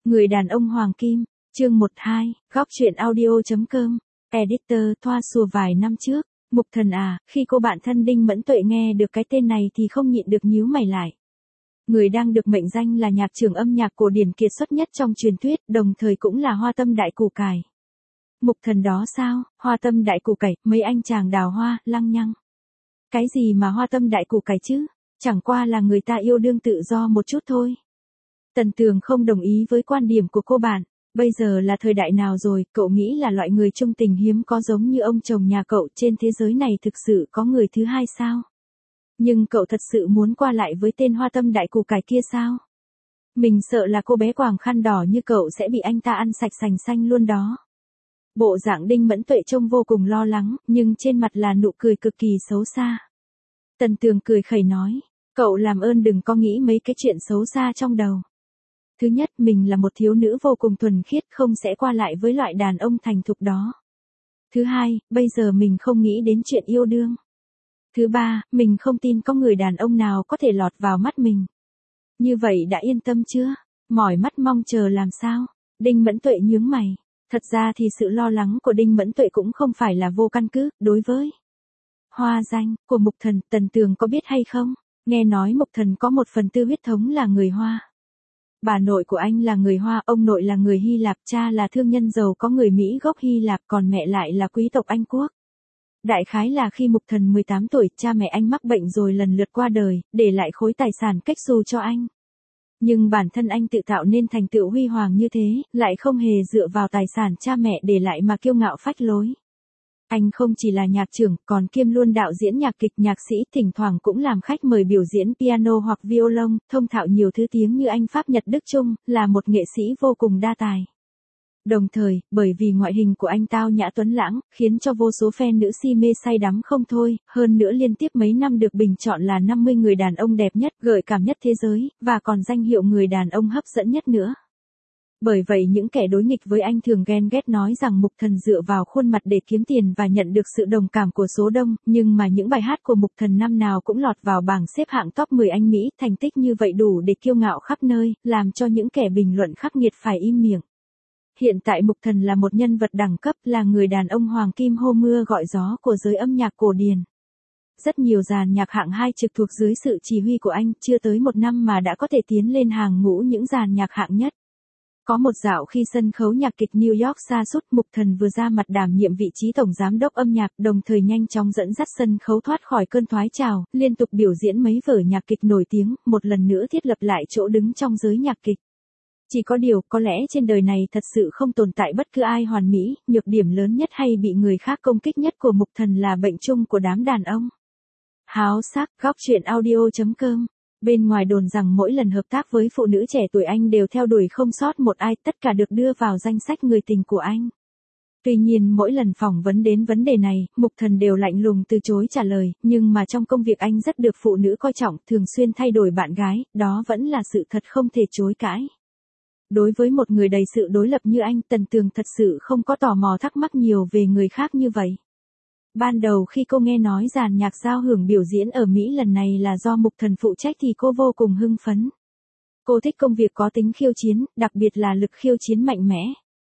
Người đàn ông Hoàng Kim, chương 12, góc truyện audio.com, editor Thoa Sùa vài năm trước, Mục Thần à, khi cô bạn thân Đinh Mẫn Tuệ nghe được cái tên này thì không nhịn được nhíu mày lại. Người đang được mệnh danh là nhạc trưởng âm nhạc cổ điển kiệt xuất nhất trong truyền thuyết, đồng thời cũng là hoa tâm đại củ cải. Mục Thần đó sao, hoa tâm đại củ cải, mấy anh chàng đào hoa, lăng nhăng. Cái gì mà hoa tâm đại củ cải chứ, chẳng qua là người ta yêu đương tự do một chút thôi. Tần Tường không đồng ý với quan điểm của cô bạn. Bây giờ là thời đại nào rồi, cậu nghĩ là loại người trung tình hiếm có giống như ông chồng nhà cậu trên thế giới này thực sự có người thứ hai sao? Nhưng cậu thật sự muốn qua lại với tên hoa tâm đại củ cải kia sao? Mình sợ là cô bé quàng khăn đỏ như cậu sẽ bị anh ta ăn sạch sành xanh luôn đó. Bộ dạng Đinh Mẫn Tuệ trông vô cùng lo lắng, nhưng trên mặt là nụ cười cực kỳ xấu xa. Tần Tường cười khẩy nói, cậu làm ơn đừng có nghĩ mấy cái chuyện xấu xa trong đầu. Thứ nhất, mình là một thiếu nữ vô cùng thuần khiết, không sẽ qua lại với loại đàn ông thành thục đó. Thứ hai, bây giờ mình không nghĩ đến chuyện yêu đương. Thứ ba, mình không tin có người đàn ông nào có thể lọt vào mắt mình. Như vậy đã yên tâm chưa? Mỏi mắt mong chờ làm sao? Đinh Mẫn Tuệ nhướng mày. Thật ra thì sự lo lắng của Đinh Mẫn Tuệ cũng không phải là vô căn cứ, đối với hoa danh của Mục Thần, Tần Tường có biết hay không? Nghe nói Mục Thần có 1/4 huyết thống là người Hoa. Bà nội của anh là người Hoa, ông nội là người Hy Lạp, cha là thương nhân giàu có người Mỹ gốc Hy Lạp, còn mẹ lại là quý tộc Anh Quốc. Đại khái là khi Mục Thần 18 tuổi, cha mẹ anh mắc bệnh rồi lần lượt qua đời, để lại khối tài sản cách xù cho anh. Nhưng bản thân anh tự tạo nên thành tựu huy hoàng như thế, lại không hề dựa vào tài sản cha mẹ để lại mà kiêu ngạo phách lối. Anh không chỉ là nhạc trưởng, còn kiêm luôn đạo diễn nhạc kịch, nhạc sĩ, thỉnh thoảng cũng làm khách mời biểu diễn piano hoặc violon, thông thạo nhiều thứ tiếng như Anh Pháp Nhật Đức Trung, là một nghệ sĩ vô cùng đa tài. Đồng thời, bởi vì ngoại hình của anh tao nhã tuấn lãng, khiến cho vô số fan nữ si mê say đắm không thôi, hơn nữa liên tiếp mấy năm được bình chọn là 50 người đàn ông đẹp nhất, gợi cảm nhất thế giới, và còn danh hiệu người đàn ông hấp dẫn nhất nữa. Bởi vậy những kẻ đối nghịch với anh thường ghen ghét nói rằng Mục Thần dựa vào khuôn mặt để kiếm tiền và nhận được sự đồng cảm của số đông, nhưng mà những bài hát của Mục Thần năm nào cũng lọt vào bảng xếp hạng top 10 Anh Mỹ, thành tích như vậy đủ để kiêu ngạo khắp nơi, làm cho những kẻ bình luận khắc nghiệt phải im miệng. Hiện tại Mục Thần là một nhân vật đẳng cấp, là người đàn ông hoàng kim hô mưa gọi gió của giới âm nhạc cổ điển. Rất nhiều dàn nhạc hạng 2 trực thuộc dưới sự chỉ huy của anh, chưa tới một năm mà đã có thể tiến lên hàng ngũ những dàn nhạc hạng nhất. Có một dạo khi sân khấu nhạc kịch New York sa sút, Mục Thần vừa ra mặt đảm nhiệm vị trí tổng giám đốc âm nhạc, đồng thời nhanh chóng dẫn dắt sân khấu thoát khỏi cơn thoái trào, liên tục biểu diễn mấy vở nhạc kịch nổi tiếng, một lần nữa thiết lập lại chỗ đứng trong giới nhạc kịch. Chỉ có điều, có lẽ trên đời này thật sự không tồn tại bất cứ ai hoàn mỹ, nhược điểm lớn nhất hay bị người khác công kích nhất của Mục Thần là bệnh chung của đám đàn ông. Háo sắc, góc truyện audio.com. Bên ngoài đồn rằng mỗi lần hợp tác với phụ nữ trẻ tuổi anh đều theo đuổi không sót một ai, tất cả được đưa vào danh sách người tình của anh. Tuy nhiên mỗi lần phỏng vấn đến vấn đề này, Mục Thần đều lạnh lùng từ chối trả lời, nhưng mà trong công việc anh rất được phụ nữ coi trọng, thường xuyên thay đổi bạn gái, đó vẫn là sự thật không thể chối cãi. Đối với một người đầy sự đối lập như anh, Tần Tường thật sự không có tò mò thắc mắc nhiều về người khác như vậy. Ban đầu khi cô nghe nói dàn nhạc giao hưởng biểu diễn ở Mỹ lần này là do Mục Thần phụ trách thì cô vô cùng hưng phấn. Cô thích công việc có tính khiêu chiến, đặc biệt là lực khiêu chiến mạnh mẽ.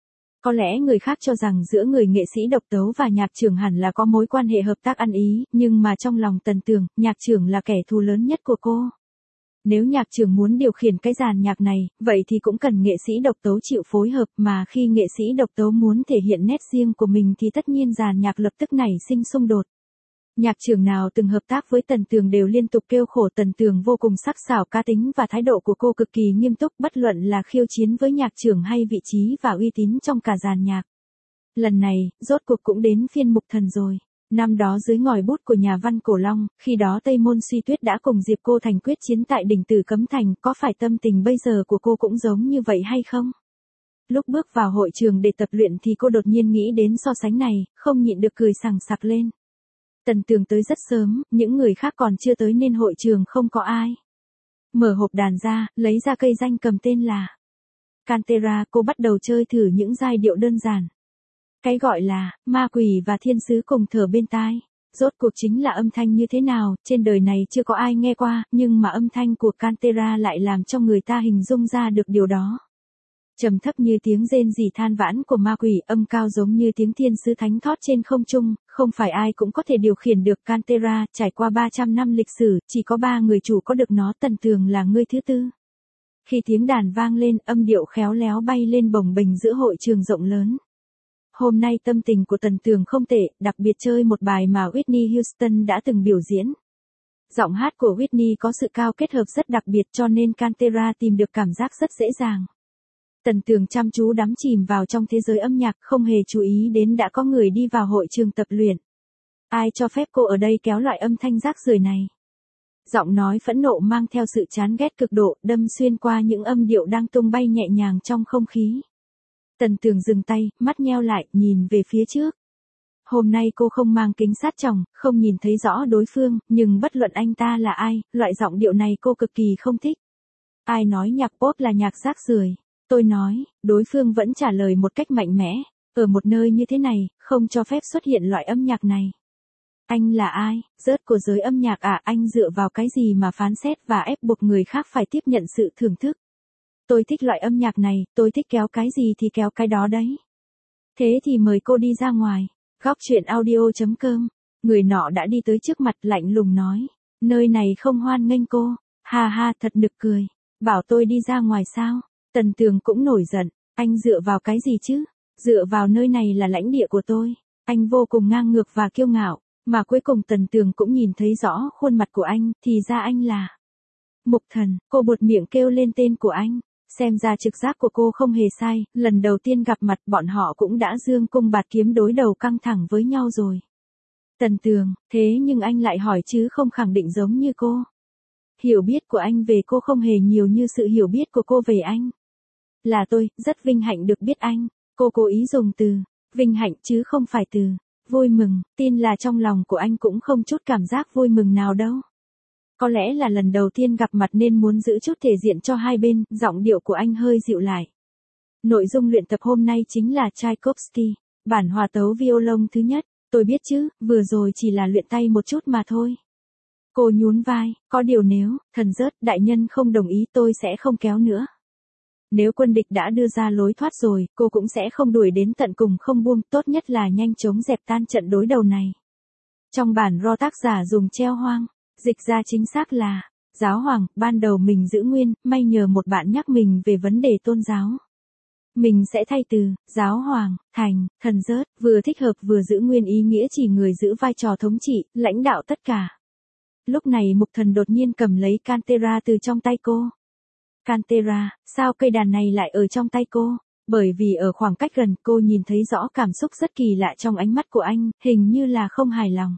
Có lẽ người khác cho rằng giữa người nghệ sĩ độc tấu và nhạc trưởng hẳn là có mối quan hệ hợp tác ăn ý, nhưng mà trong lòng Tần Tường, nhạc trưởng là kẻ thù lớn nhất của cô. Nếu nhạc trưởng muốn điều khiển cái dàn nhạc này, vậy thì cũng cần nghệ sĩ độc tấu chịu phối hợp, mà khi nghệ sĩ độc tấu muốn thể hiện nét riêng của mình thì tất nhiên dàn nhạc lập tức nảy sinh xung đột. Nhạc trưởng nào từng hợp tác với Tần Tường đều liên tục kêu khổ Tần Tường vô cùng sắc sảo, cá tính và thái độ của cô cực kỳ nghiêm túc, bất luận là khiêu chiến với nhạc trưởng hay vị trí và uy tín trong cả dàn nhạc. Lần này, rốt cuộc cũng đến phiên Mục Thần rồi. Năm đó dưới ngòi bút của nhà văn Cổ Long, khi đó Tây Môn Suy Tuyết đã cùng Diệp Cô Thành quyết chiến tại đỉnh Tử Cấm Thành, có phải tâm tình bây giờ của cô cũng giống như vậy hay không? Lúc bước vào hội trường để tập luyện thì cô đột nhiên nghĩ đến so sánh này, không nhịn được cười sằng sặc lên. Tần Tường tới rất sớm, những người khác còn chưa tới nên hội trường không có ai. Mở hộp đàn ra, lấy ra cây danh cầm tên là Cantera, cô bắt đầu chơi thử những giai điệu đơn giản. Cái gọi là ma quỷ và thiên sứ cùng thở bên tai. Rốt cuộc chính là âm thanh như thế nào, trên đời này chưa có ai nghe qua, nhưng mà âm thanh của Cantera lại làm cho người ta hình dung ra được điều đó. Trầm thấp như tiếng rên rỉ than vãn của ma quỷ, âm cao giống như tiếng thiên sứ thánh thót trên không trung, không phải ai cũng có thể điều khiển được Cantera, trải qua 300 năm lịch sử, chỉ có 3 người chủ có được nó, Tần Tường là người thứ tư. Khi tiếng đàn vang lên, âm điệu khéo léo bay lên bồng bềnh giữa hội trường rộng lớn. Hôm nay tâm tình của Tần Tường không tệ, đặc biệt chơi một bài mà Whitney Houston đã từng biểu diễn. Giọng hát của Whitney có sự cao kết hợp rất đặc biệt cho nên Cantera tìm được cảm giác rất dễ dàng. Tần Tường chăm chú đắm chìm vào trong thế giới âm nhạc, không hề chú ý đến đã có người đi vào hội trường tập luyện. Ai cho phép cô ở đây kéo loại âm thanh rác rưởi này? Giọng nói phẫn nộ mang theo sự chán ghét cực độ, đâm xuyên qua những âm điệu đang tung bay nhẹ nhàng trong không khí. Tần Tường dừng tay, mắt nheo lại, nhìn về phía trước. Hôm nay cô không mang kính sát tròng, không nhìn thấy rõ đối phương, nhưng bất luận anh ta là ai, loại giọng điệu này cô cực kỳ không thích. Ai nói nhạc pop là nhạc rác rưởi? Tôi nói, đối phương vẫn trả lời một cách mạnh mẽ, ở một nơi như thế này, không cho phép xuất hiện loại âm nhạc này. Anh là ai, rớt của giới âm nhạc à, anh dựa vào cái gì mà phán xét và ép buộc người khác phải tiếp nhận sự thưởng thức? Tôi thích loại âm nhạc này, tôi thích kéo cái gì thì kéo cái đó đấy. Thế thì mời cô đi ra ngoài. Góc chuyện audio.com. Người nọ đã đi tới trước mặt lạnh lùng nói. Nơi này không hoan nghênh cô. Ha ha, thật nực cười. Bảo tôi đi ra ngoài sao? Tần Tường cũng nổi giận. Anh dựa vào cái gì chứ? Dựa vào nơi này là lãnh địa của tôi. Anh vô cùng ngang ngược và kiêu ngạo. Mà cuối cùng Tần Tường cũng nhìn thấy rõ khuôn mặt của anh, thì ra anh là Mục Thần. Cô buột miệng kêu lên tên của anh. Xem ra trực giác của cô không hề sai, lần đầu tiên gặp mặt bọn họ cũng đã dương cung bạt kiếm đối đầu căng thẳng với nhau rồi. Tần Tường, thế nhưng anh lại hỏi chứ không khẳng định giống như cô. Hiểu biết của anh về cô không hề nhiều như sự hiểu biết của cô về anh. Là tôi, rất vinh hạnh được biết anh. Cô cố ý dùng từ vinh hạnh chứ không phải từ vui mừng, tin là trong lòng của anh cũng không chút cảm giác vui mừng nào đâu. Có lẽ là lần đầu tiên gặp mặt nên muốn giữ chút thể diện cho hai bên, giọng điệu của anh hơi dịu lại. Nội dung luyện tập hôm nay chính là Tchaikovsky, bản hòa tấu violon thứ nhất. Tôi biết chứ, vừa rồi chỉ là luyện tay một chút mà thôi. Cô nhún vai, có điều nếu, thần rớt, đại nhân không đồng ý tôi sẽ không kéo nữa. Nếu quân địch đã đưa ra lối thoát rồi, cô cũng sẽ không đuổi đến tận cùng không buông, tốt nhất là nhanh chóng dẹp tan trận đối đầu này. Trong bản ro tác giả dùng treo hoang. Dịch ra chính xác là, giáo hoàng, ban đầu mình giữ nguyên, may nhờ một bạn nhắc mình về vấn đề tôn giáo. Mình sẽ thay từ, giáo hoàng, thành, thần rớt, vừa thích hợp vừa giữ nguyên ý nghĩa chỉ người giữ vai trò thống trị, lãnh đạo tất cả. Lúc này Mục Thần đột nhiên cầm lấy Cantera từ trong tay cô. Cantera, sao cây đàn này lại ở trong tay cô? Bởi vì ở khoảng cách gần cô nhìn thấy rõ cảm xúc rất kỳ lạ trong ánh mắt của anh, hình như là không hài lòng.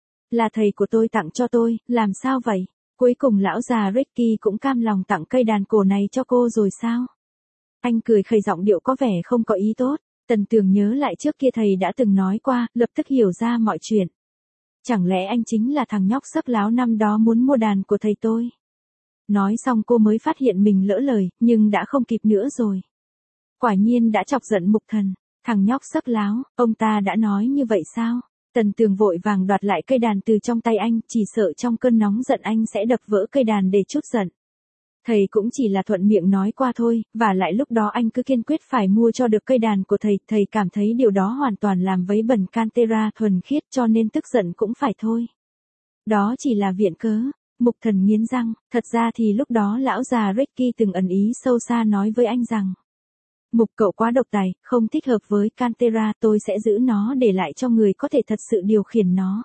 Là thầy của tôi tặng cho tôi, làm sao vậy? Cuối cùng lão già Ricky cũng cam lòng tặng cây đàn cổ này cho cô rồi sao? Anh cười khẩy, giọng điệu có vẻ không có ý tốt. Tần Tường nhớ lại trước kia thầy đã từng nói qua, lập tức hiểu ra mọi chuyện. Chẳng lẽ anh chính là thằng nhóc xấc láo năm đó muốn mua đàn của thầy tôi? Nói xong cô mới phát hiện mình lỡ lời, nhưng đã không kịp nữa rồi. Quả nhiên đã chọc giận Mục Thần. Thằng nhóc xấc láo, ông ta đã nói như vậy sao? Tần Tường vội vàng đoạt lại cây đàn từ trong tay anh, chỉ sợ trong cơn nóng giận anh sẽ đập vỡ cây đàn để trút giận. Thầy cũng chỉ là thuận miệng nói qua thôi, và lại lúc đó anh cứ kiên quyết phải mua cho được cây đàn của thầy cảm thấy điều đó hoàn toàn làm vấy bẩn Cantera thuần khiết cho nên tức giận cũng phải thôi. Đó chỉ là viện cớ. Mục Thần nghiến răng, thật ra thì lúc đó lão già Ricky từng ẩn ý sâu xa nói với anh rằng. Mục cậu quá độc tài, không thích hợp với Cantera, tôi sẽ giữ nó để lại cho người có thể thật sự điều khiển nó.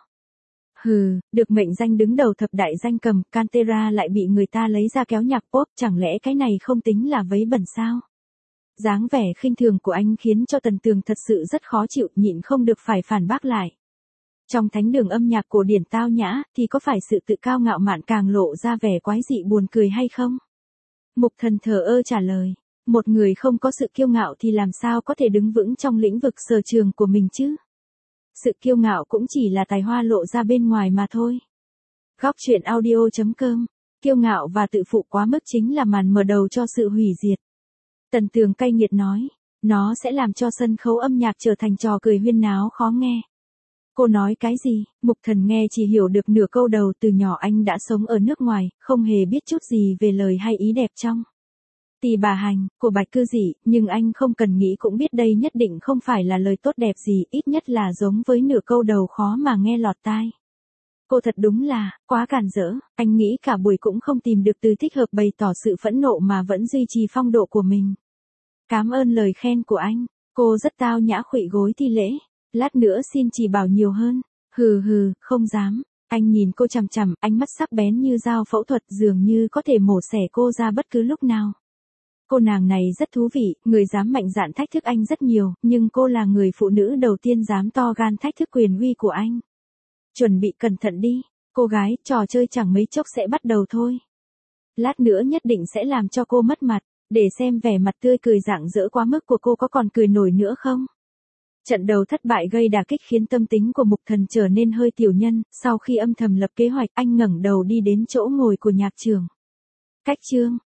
Hừ, được mệnh danh đứng đầu thập đại danh cầm, Cantera lại bị người ta lấy ra kéo nhạc pop, chẳng lẽ cái này không tính là vấy bẩn sao? Dáng vẻ khinh thường của anh khiến cho Tần Tường thật sự rất khó chịu, nhịn không được phải phản bác lại. Trong thánh đường âm nhạc cổ điển tao nhã, thì có phải sự tự cao ngạo mạn càng lộ ra vẻ quái dị buồn cười hay không? Mục Thần thờ ơ trả lời. Một người không có sự kiêu ngạo thì làm sao có thể đứng vững trong lĩnh vực sở trường của mình chứ? Sự kiêu ngạo cũng chỉ là tài hoa lộ ra bên ngoài mà thôi. Góc chuyện audio.com. Kiêu ngạo và tự phụ quá mức chính là màn mở đầu cho sự hủy diệt. Tần Tường cay nghiệt nói. Nó sẽ làm cho sân khấu âm nhạc trở thành trò cười huyên náo khó nghe. Cô nói cái gì? Mục Thần nghe chỉ hiểu được nửa câu đầu, từ nhỏ anh đã sống ở nước ngoài, không hề biết chút gì về lời hay ý đẹp trong Tì bà hành, của Bạch Cư Dị, nhưng anh không cần nghĩ cũng biết đây nhất định không phải là lời tốt đẹp gì, ít nhất là giống với nửa câu đầu khó mà nghe lọt tai. Cô thật đúng là, quá cản rỡ, anh nghĩ cả buổi cũng không tìm được từ thích hợp bày tỏ sự phẫn nộ mà vẫn duy trì phong độ của mình. Cảm ơn lời khen của anh, cô rất tao nhã khuỵu gối thi lễ. Lát nữa xin chỉ bảo nhiều hơn. Hừ hừ, không dám. Anh nhìn cô chằm chằm, ánh mắt sắc bén như dao phẫu thuật dường như có thể mổ xẻ cô ra bất cứ lúc nào. Cô nàng này rất thú vị, người dám mạnh dạn thách thức anh rất nhiều, nhưng cô là người phụ nữ đầu tiên dám to gan thách thức quyền uy của anh. Chuẩn bị cẩn thận đi, cô gái, trò chơi chẳng mấy chốc sẽ bắt đầu thôi. Lát nữa nhất định sẽ làm cho cô mất mặt, để xem vẻ mặt tươi cười rạng rỡ quá mức của cô có còn cười nổi nữa không. Trận đầu thất bại gây đả kích khiến tâm tính của Mục Thần trở nên hơi tiểu nhân, sau khi âm thầm lập kế hoạch, anh ngẩng đầu đi đến chỗ ngồi của nhạc trưởng. Cách chương